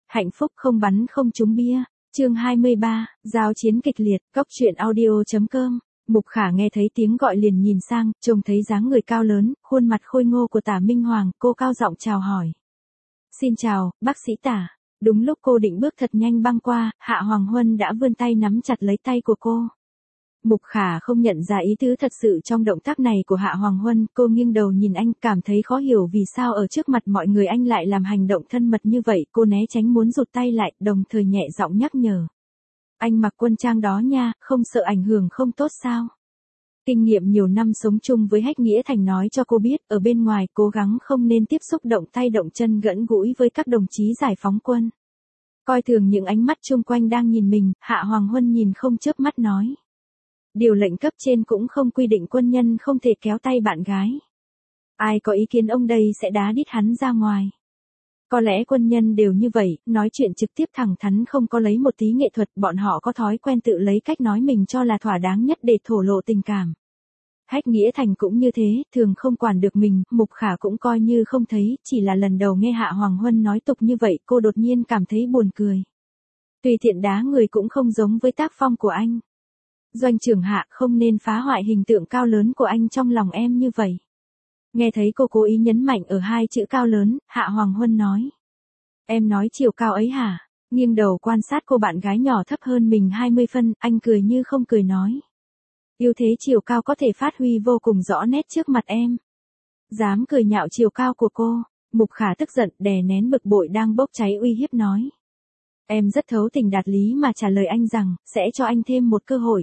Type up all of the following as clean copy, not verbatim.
Hạnh phúc không bắn không trúng bia. Chương 23, giao chiến kịch liệt. Cóc truyện audio.com. Mục Khả nghe thấy tiếng gọi liền nhìn sang, trông thấy dáng người cao lớn, khuôn mặt khôi ngô của Tả Minh Hoàng, cô cao giọng chào hỏi. Xin chào, bác sĩ Tả. Đúng lúc cô định bước thật nhanh băng qua, Hạ Hoàng Huân đã vươn tay nắm chặt lấy tay của cô. Mục Khả không nhận ra ý tứ thật sự trong động tác này của Hạ Hoàng Huân, cô nghiêng đầu nhìn anh, cảm thấy khó hiểu vì sao ở trước mặt mọi người anh lại làm hành động thân mật như vậy, cô né tránh muốn rụt tay lại, đồng thời nhẹ giọng nhắc nhở. Anh mặc quân trang đó nha, không sợ ảnh hưởng không tốt sao? Kinh nghiệm nhiều năm sống chung với Hách Nghĩa Thành nói cho cô biết, ở bên ngoài cố gắng không nên tiếp xúc động tay động chân gần gũi với các đồng chí giải phóng quân. Coi thường những ánh mắt chung quanh đang nhìn mình, Hạ Hoàng Huân nhìn không chớp mắt nói. Điều lệnh cấp trên cũng không quy định quân nhân không thể kéo tay bạn gái. Ai có ý kiến ông đây sẽ đá đít hắn ra ngoài. Có lẽ quân nhân đều như vậy, nói chuyện trực tiếp thẳng thắn không có lấy một tí nghệ thuật, bọn họ có thói quen tự lấy cách nói mình cho là thỏa đáng nhất để thổ lộ tình cảm. Hách Nghĩa Thành cũng như thế, thường không quản được mình, Mục Khả cũng coi như không thấy, chỉ là lần đầu nghe Hạ Hoàng Huân nói tục như vậy, cô đột nhiên cảm thấy buồn cười. Tùy tiện đá người cũng không giống với tác phong của anh. Doanh trưởng Hạ, không nên phá hoại hình tượng cao lớn của anh trong lòng em như vậy. Nghe thấy cô cố ý nhấn mạnh ở hai chữ cao lớn, Hạ Hoàng Huân nói. Em nói chiều cao ấy hả? Nghiêng đầu quan sát cô bạn gái nhỏ thấp hơn mình 20 phân, anh cười như không cười nói. Ưu thế chiều cao có thể phát huy vô cùng rõ nét trước mặt em. Dám cười nhạo chiều cao của cô, Mục Khả tức giận đè nén bực bội đang bốc cháy uy hiếp nói. Em rất thấu tình đạt lý mà trả lời anh rằng, sẽ cho anh thêm một cơ hội.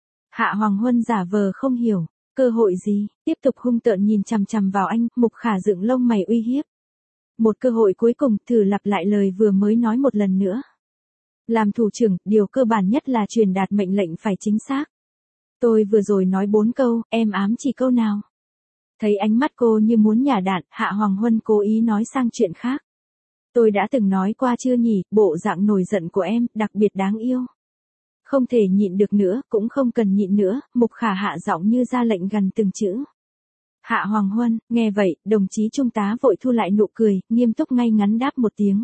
Hạ Hoàng Huân giả vờ không hiểu, cơ hội gì, tiếp tục hung tợn nhìn chằm chằm vào anh, Mục Khả dựng lông mày uy hiếp. Một cơ hội cuối cùng, thử lặp lại lời vừa mới nói một lần nữa. Làm thủ trưởng, điều cơ bản nhất là truyền đạt mệnh lệnh phải chính xác. Tôi vừa rồi nói 4 câu, em ám chỉ câu nào? Thấy ánh mắt cô như muốn nhả đạn, Hạ Hoàng Huân cố ý nói sang chuyện khác. Tôi đã từng nói qua chưa nhỉ, bộ dạng nổi giận của em, đặc biệt đáng yêu. Không thể nhịn được nữa, cũng không cần nhịn nữa, Mục Khả hạ giọng như ra lệnh gần từng chữ. Hạ Hoàng Huân, nghe vậy, đồng chí trung tá vội thu lại nụ cười, nghiêm túc ngay ngắn đáp một tiếng.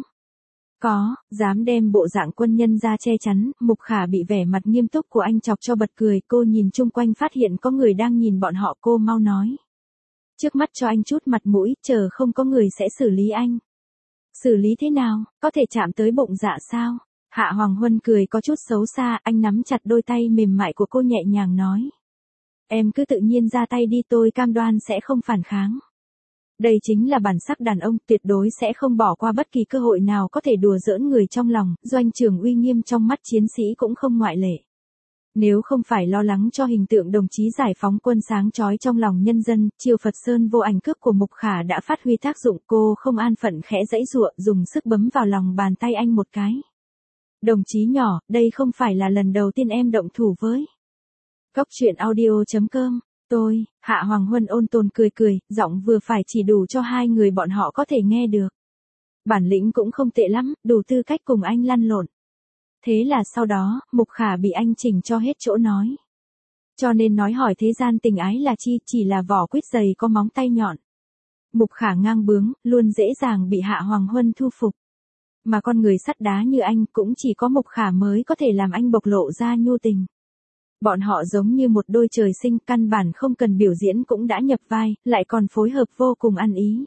Có, dám đem bộ dạng quân nhân ra che chắn, Mục Khả bị vẻ mặt nghiêm túc của anh chọc cho bật cười, cô nhìn chung quanh phát hiện có người đang nhìn bọn họ, cô mau nói. Trước mắt cho anh chút mặt mũi, chờ không có người sẽ xử lý anh. Xử lý thế nào, có thể chạm tới bụng dạ sao? Hạ Hoàng Huân cười có chút xấu xa, anh nắm chặt đôi tay mềm mại của cô nhẹ nhàng nói. Em cứ tự nhiên ra tay đi, tôi cam đoan sẽ không phản kháng. Đây chính là bản sắc đàn ông, tuyệt đối sẽ không bỏ qua bất kỳ cơ hội nào có thể đùa giỡn người trong lòng, doanh trưởng uy nghiêm trong mắt chiến sĩ cũng không ngoại lệ. Nếu không phải lo lắng cho hình tượng đồng chí giải phóng quân sáng chói trong lòng nhân dân, chiêu Phật Sơn vô ảnh cước của Mục Khả đã phát huy tác dụng, cô không an phận khẽ giãy giụa, dùng sức bấm vào lòng bàn tay anh một cái. Đồng chí nhỏ, đây không phải là lần đầu tiên em động thủ với. Cóc truyện audio.com. Tôi, Hạ Hoàng Huân ôn tồn cười cười, giọng vừa phải chỉ đủ cho hai người bọn họ có thể nghe được. Bản lĩnh cũng không tệ lắm, đủ tư cách cùng anh lăn lộn. Thế là sau đó, Mục Khả bị anh chỉnh cho hết chỗ nói. Cho nên nói hỏi thế gian tình ái là chi, chỉ là vỏ quýt dày có móng tay nhọn. Mục Khả ngang bướng, luôn dễ dàng bị Hạ Hoàng Huân thu phục. Mà con người sắt đá như anh cũng chỉ có Mục Khả mới có thể làm anh bộc lộ ra nhu tình. Bọn họ giống như một đôi trời sinh, căn bản không cần biểu diễn cũng đã nhập vai, lại còn phối hợp vô cùng ăn ý.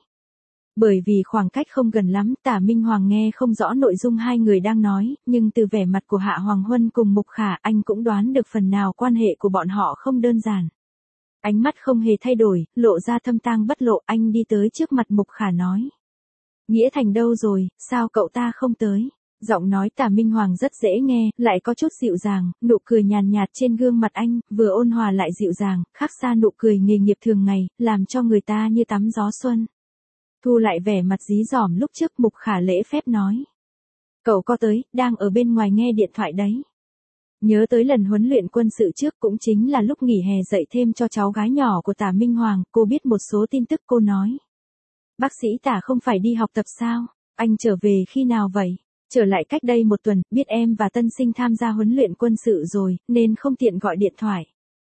Bởi vì khoảng cách không gần lắm, Tả Minh Hoàng nghe không rõ nội dung hai người đang nói, nhưng từ vẻ mặt của Hạ Hoàng Huân cùng Mục Khả anh cũng đoán được phần nào quan hệ của bọn họ không đơn giản. Ánh mắt không hề thay đổi, lộ ra thâm tang bất lộ, anh đi tới trước mặt Mục Khả nói. Nghĩa Thành đâu rồi, sao cậu ta không tới? Giọng nói Tả Minh Hoàng rất dễ nghe, lại có chút dịu dàng, nụ cười nhàn nhạt trên gương mặt anh, vừa ôn hòa lại dịu dàng, khác xa nụ cười nghề nghiệp thường ngày, làm cho người ta như tắm gió xuân. Thu lại vẻ mặt dí dỏm lúc trước, Mục Khả lễ phép nói. Cậu có tới, đang ở bên ngoài nghe điện thoại đấy. Nhớ tới lần huấn luyện quân sự trước cũng chính là lúc nghỉ hè dạy thêm cho cháu gái nhỏ của Tả Minh Hoàng, cô biết một số tin tức cô nói. Bác sĩ Tả không phải đi học tập sao, anh trở về khi nào vậy? Trở lại cách đây 1 tuần, biết em và tân sinh tham gia huấn luyện quân sự rồi, nên không tiện gọi điện thoại.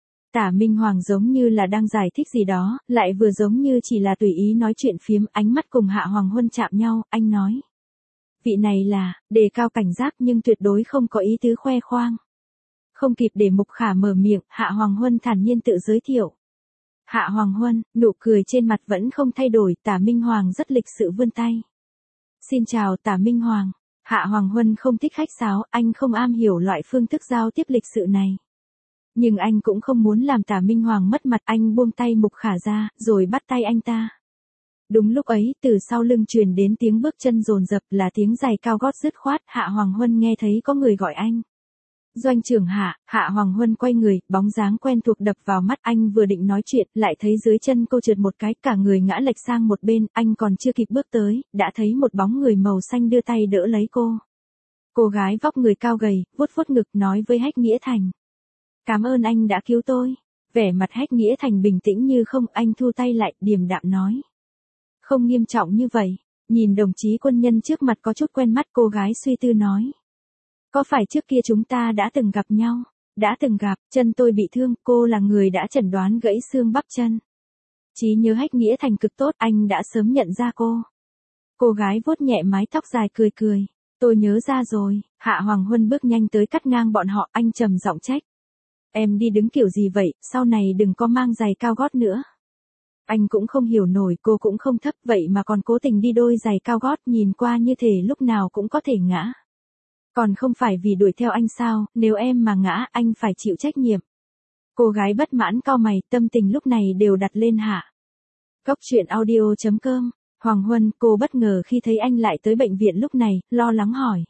Tả Minh Hoàng giống như là đang giải thích gì đó, lại vừa giống như chỉ là tùy ý nói chuyện phiếm, ánh mắt cùng Hạ Hoàng Huân chạm nhau, anh nói. Vị này là, đề cao cảnh giác nhưng tuyệt đối không có ý tứ khoe khoang. Không kịp để Mục Khả mở miệng, Hạ Hoàng Huân thản nhiên tự giới thiệu. Hạ Hoàng Huân, nụ cười trên mặt vẫn không thay đổi, Tả Minh Hoàng rất lịch sự vươn tay. Xin chào Tả Minh Hoàng. Hạ Hoàng Huân không thích khách sáo, anh không am hiểu loại phương thức giao tiếp lịch sự này. Nhưng anh cũng không muốn làm Tả Minh Hoàng mất mặt, anh buông tay Mục Khả ra, rồi bắt tay anh ta. Đúng lúc ấy, từ sau lưng truyền đến tiếng bước chân dồn dập, là tiếng giày cao gót dứt khoát, Hạ Hoàng Huân nghe thấy có người gọi anh. Doanh trưởng Hạ. Hạ Hoàng Huân quay người, bóng dáng quen thuộc đập vào mắt, anh vừa định nói chuyện, lại thấy dưới chân cô trượt một cái, cả người ngã lệch sang một bên, anh còn chưa kịp bước tới, đã thấy một bóng người màu xanh đưa tay đỡ lấy cô. Cô gái vóc người cao gầy, vuốt vuốt ngực nói với Hách Nghĩa Thành. Cảm ơn anh đã cứu tôi. Vẻ mặt Hách Nghĩa Thành bình tĩnh như không, anh thu tay lại, điềm đạm nói. Không nghiêm trọng như vậy. Nhìn đồng chí quân nhân trước mặt có chút quen mắt, cô gái suy tư nói. Có phải trước kia chúng ta đã từng gặp nhau? Đã từng gặp, chân tôi bị thương, cô là người đã chẩn đoán gãy xương bắp chân. Trí nhớ Hách Nghĩa Thành cực tốt, anh đã sớm nhận ra cô. Cô gái vuốt nhẹ mái tóc dài cười cười. Tôi nhớ ra rồi. Hạ Hoàng Huân bước nhanh tới cắt ngang bọn họ, anh trầm giọng trách. Em đi đứng kiểu gì vậy, sau này đừng có mang giày cao gót nữa. Anh cũng không hiểu nổi, cô cũng không thấp vậy mà còn cố tình đi đôi giày cao gót, nhìn qua như thể lúc nào cũng có thể ngã. Còn không phải vì đuổi theo anh sao, nếu em mà ngã, anh phải chịu trách nhiệm. Cô gái bất mãn cau mày, tâm tình lúc này đều đặt lên Hạ. Cốc truyện audio.com. Hoàng Huân, cô bất ngờ khi thấy anh lại tới bệnh viện lúc này, lo lắng hỏi.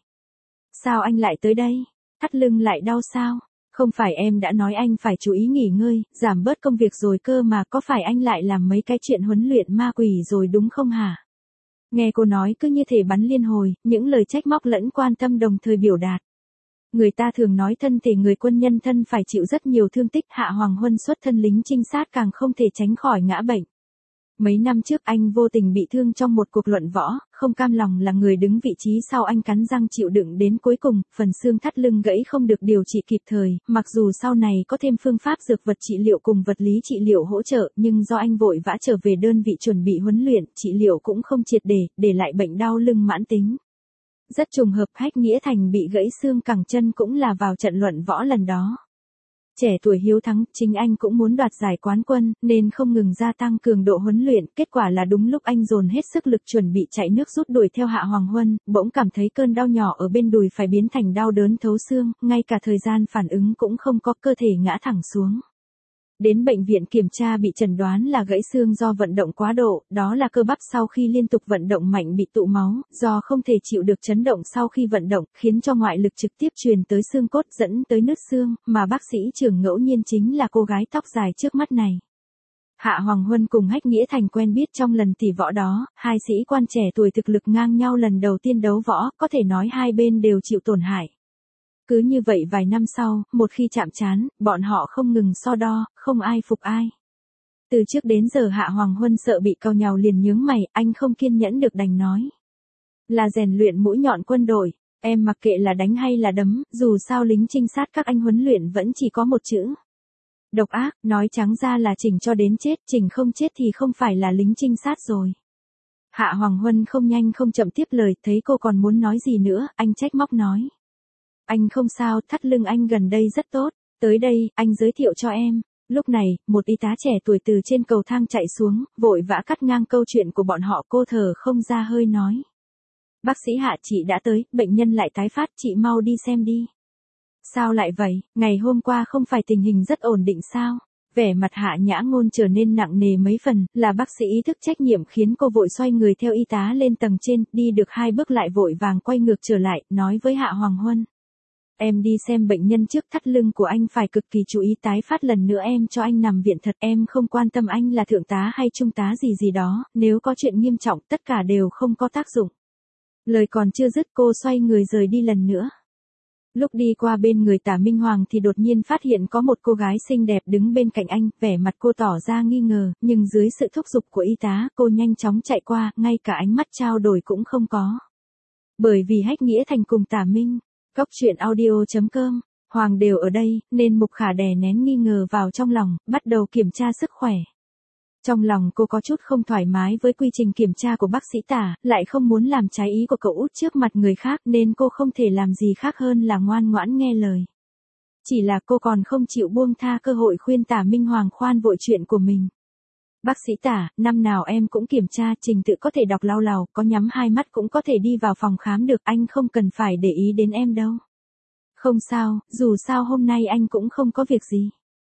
Sao anh lại tới đây? Thắt lưng lại đau sao? Không phải em đã nói anh phải chú ý nghỉ ngơi, giảm bớt công việc rồi cơ mà, có phải anh lại làm mấy cái chuyện huấn luyện ma quỷ rồi đúng không hả? Nghe cô nói cứ như thể bắn liên hồi, những lời trách móc lẫn quan tâm đồng thời biểu đạt. Người ta thường nói thân thể người quân nhân thân phải chịu rất nhiều thương tích, Hạ Hoàng Huân xuất thân lính trinh sát càng không thể tránh khỏi ngã bệnh. Mấy năm trước anh vô tình bị thương trong một cuộc luận võ, không cam lòng là người đứng vị trí sau, anh cắn răng chịu đựng đến cuối cùng, phần xương thắt lưng gãy không được điều trị kịp thời, mặc dù sau này có thêm phương pháp dược vật trị liệu cùng vật lý trị liệu hỗ trợ, nhưng do anh vội vã trở về đơn vị chuẩn bị huấn luyện, trị liệu cũng không triệt để lại bệnh đau lưng mãn tính. Rất trùng hợp, Hách Nghĩa Thành bị gãy xương cẳng chân cũng là vào trận luận võ lần đó. Trẻ tuổi hiếu thắng, chính anh cũng muốn đoạt giải quán quân, nên không ngừng gia tăng cường độ huấn luyện, kết quả là đúng lúc anh dồn hết sức lực chuẩn bị chạy nước rút đuổi theo Hạ Hoàng Huân, bỗng cảm thấy cơn đau nhỏ ở bên đùi phải biến thành đau đớn thấu xương, ngay cả thời gian phản ứng cũng không có, cơ thể ngã thẳng xuống. Đến bệnh viện kiểm tra bị chẩn đoán là gãy xương do vận động quá độ, đó là cơ bắp sau khi liên tục vận động mạnh bị tụ máu, do không thể chịu được chấn động sau khi vận động, khiến cho ngoại lực trực tiếp truyền tới xương cốt dẫn tới nứt xương, mà bác sĩ trưởng ngẫu nhiên chính là cô gái tóc dài trước mắt này. Hạ Hoàng Huân cùng Hách Nghĩa Thành quen biết trong lần tỷ võ đó, hai sĩ quan trẻ tuổi thực lực ngang nhau lần đầu tiên đấu võ, có thể nói hai bên đều chịu tổn hại. Cứ như vậy vài năm sau, một khi chạm trán, bọn họ không ngừng so đo, không ai phục ai. Từ trước đến giờ Hạ Hoàng Huân sợ bị cau nhàu liền nhướng mày, anh không kiên nhẫn được đành nói. Là rèn luyện mũi nhọn quân đội, em mặc kệ là đánh hay là đấm, dù sao lính trinh sát các anh huấn luyện vẫn chỉ có một chữ. Độc ác, nói trắng ra là chỉnh cho đến chết, chỉnh không chết thì không phải là lính trinh sát rồi. Hạ Hoàng Huân không nhanh không chậm tiếp lời, thấy cô còn muốn nói gì nữa, anh trách móc nói. Anh không sao, thắt lưng anh gần đây rất tốt, tới đây, anh giới thiệu cho em. Lúc này, một y tá trẻ tuổi từ trên cầu thang chạy xuống, vội vã cắt ngang câu chuyện của bọn họ, cô thở không ra hơi nói. Bác sĩ Hạ, chị đã tới, bệnh nhân lại tái phát, chị mau đi xem đi. Sao lại vậy, ngày hôm qua không phải tình hình rất ổn định sao? Vẻ mặt Hạ Nhã Ngôn trở nên nặng nề mấy phần, là bác sĩ ý thức trách nhiệm khiến cô vội xoay người theo y tá lên tầng trên, đi được 2 bước lại vội vàng quay ngược trở lại, nói với Hạ Hoàng Huân. Em đi xem bệnh nhân trước, thắt lưng của anh phải cực kỳ chú ý, tái phát lần nữa em cho anh nằm viện thật, em không quan tâm anh là thượng tá hay trung tá gì đó, nếu có chuyện nghiêm trọng tất cả đều không có tác dụng. Lời còn chưa dứt cô xoay người rời đi lần nữa. Lúc đi qua bên người Tả Minh Hoàng thì đột nhiên phát hiện có một cô gái xinh đẹp đứng bên cạnh anh, vẻ mặt cô tỏ ra nghi ngờ, nhưng dưới sự thúc giục của y tá, cô nhanh chóng chạy qua, ngay cả ánh mắt trao đổi cũng không có. Bởi vì Hách Nghĩa Thành cùng Tả Minh, Cốc truyện audio.com, Hoàng đều ở đây, nên Mục Khả đè nén nghi ngờ vào trong lòng, bắt đầu kiểm tra sức khỏe. Trong lòng cô có chút không thoải mái với quy trình kiểm tra của bác sĩ Tả, lại không muốn làm trái ý của cậu út trước mặt người khác nên cô không thể làm gì khác hơn là ngoan ngoãn nghe lời. Chỉ là cô còn không chịu buông tha cơ hội khuyên Tả Minh Hoàng khoan vội chuyện của mình. Bác sĩ Tả, năm nào em cũng kiểm tra, trình tự có thể đọc lau lào, có nhắm hai mắt cũng có thể đi vào phòng khám được, anh không cần phải để ý đến em đâu. Không sao, dù sao hôm nay anh cũng không có việc gì.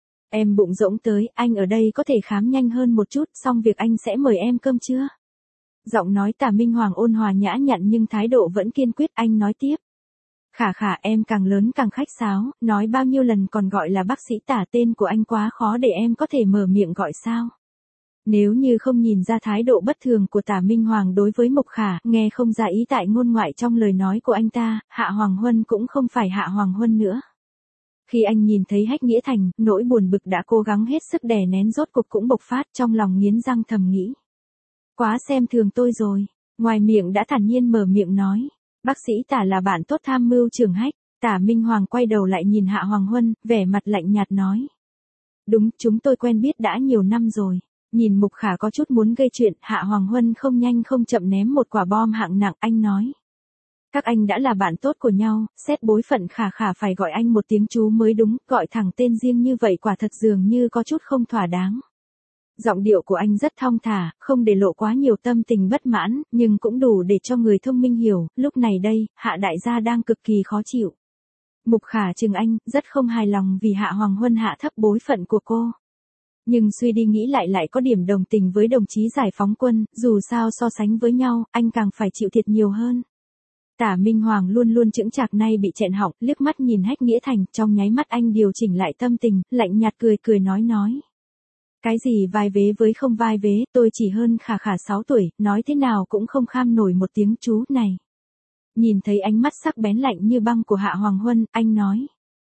Em bụng rỗng tới, anh ở đây có thể khám nhanh hơn một chút, xong việc anh sẽ mời em cơm trưa. Giọng nói Tả Minh Hoàng ôn hòa nhã nhặn nhưng thái độ vẫn kiên quyết, anh nói tiếp. Khả khả, em càng lớn càng khách sáo, nói bao nhiêu lần còn gọi là bác sĩ Tả, tên của anh quá khó để em có thể mở miệng gọi sao. Nếu như không nhìn ra thái độ bất thường của Tả Minh Hoàng đối với Mục Khả, nghe không ra ý tại ngôn ngoại trong lời nói của anh ta, Hạ Hoàng Huân cũng không phải Hạ Hoàng Huân nữa. Khi anh nhìn thấy Hách Nghĩa Thành, nỗi buồn bực đã cố gắng hết sức đè nén rốt cục cũng bộc phát, trong lòng nghiến răng thầm nghĩ. Quá xem thường tôi rồi, ngoài miệng đã thản nhiên mở miệng nói. Bác sĩ Tả là bạn tốt tham mưu trưởng Hách. Tả Minh Hoàng quay đầu lại nhìn Hạ Hoàng Huân, vẻ mặt lạnh nhạt nói. Đúng, chúng tôi quen biết đã nhiều năm rồi. Nhìn Mục Khả có chút muốn gây chuyện, Hạ Hoàng Huân không nhanh không chậm ném một quả bom hạng nặng, anh nói. Các anh đã là bạn tốt của nhau, xét bối phận Khả Khả phải gọi anh một tiếng chú mới đúng, gọi thẳng tên riêng như vậy quả thật dường như có chút không thỏa đáng. Giọng điệu của anh rất thong thả, không để lộ quá nhiều tâm tình bất mãn, nhưng cũng đủ để cho người thông minh hiểu, lúc này đây, Hạ đại gia đang cực kỳ khó chịu. Mục Khả chừng anh, rất không hài lòng vì Hạ Hoàng Huân hạ thấp bối phận của cô. Nhưng suy đi nghĩ lại có điểm đồng tình với đồng chí giải phóng quân, dù sao so sánh với nhau, anh càng phải chịu thiệt nhiều hơn. Tả Minh Hoàng luôn luôn chững chạc nay bị chẹn họng, liếc mắt nhìn Hách Nghĩa Thành, trong nháy mắt anh điều chỉnh lại tâm tình, lạnh nhạt cười nói. Cái gì vai vế với không vai vế, tôi chỉ hơn Khả Khả 6 tuổi, nói thế nào cũng không kham nổi một tiếng chú này. Nhìn thấy ánh mắt sắc bén lạnh như băng của Hạ Hoàng Huân, anh nói.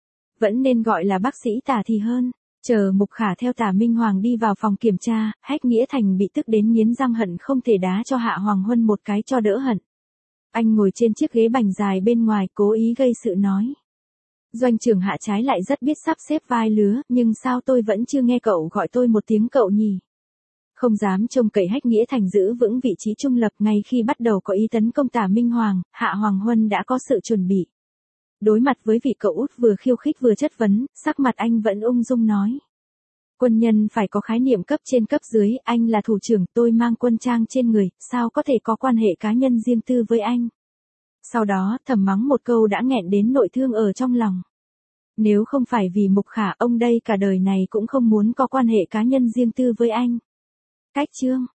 Vẫn nên gọi là bác sĩ Tả thì hơn. Chờ Mục Khả theo Tả Minh Hoàng đi vào phòng kiểm tra, Hách Nghĩa Thành bị tức đến nghiến răng hận không thể đá cho Hạ Hoàng Huân một cái cho đỡ hận. Anh ngồi trên chiếc ghế bành dài bên ngoài, cố ý gây sự nói. Doanh trưởng Hạ trái lại rất biết sắp xếp vai lứa, nhưng sao tôi vẫn chưa nghe cậu gọi tôi một tiếng cậu nhỉ? Không dám trông cậy Hách Nghĩa Thành giữ vững vị trí trung lập, ngay khi bắt đầu có ý tấn công Tả Minh Hoàng, Hạ Hoàng Huân đã có sự chuẩn bị. Đối mặt với vị cậu út vừa khiêu khích vừa chất vấn, sắc mặt anh vẫn ung dung nói. Quân nhân phải có khái niệm cấp trên cấp dưới, anh là thủ trưởng, tôi mang quân trang trên người, sao có thể có quan hệ cá nhân riêng tư với anh? Sau đó, thầm mắng một câu đã nghẹn đến nội thương ở trong lòng. Nếu không phải vì Mục Khả, ông đây cả đời này cũng không muốn có quan hệ cá nhân riêng tư với anh. Cách chương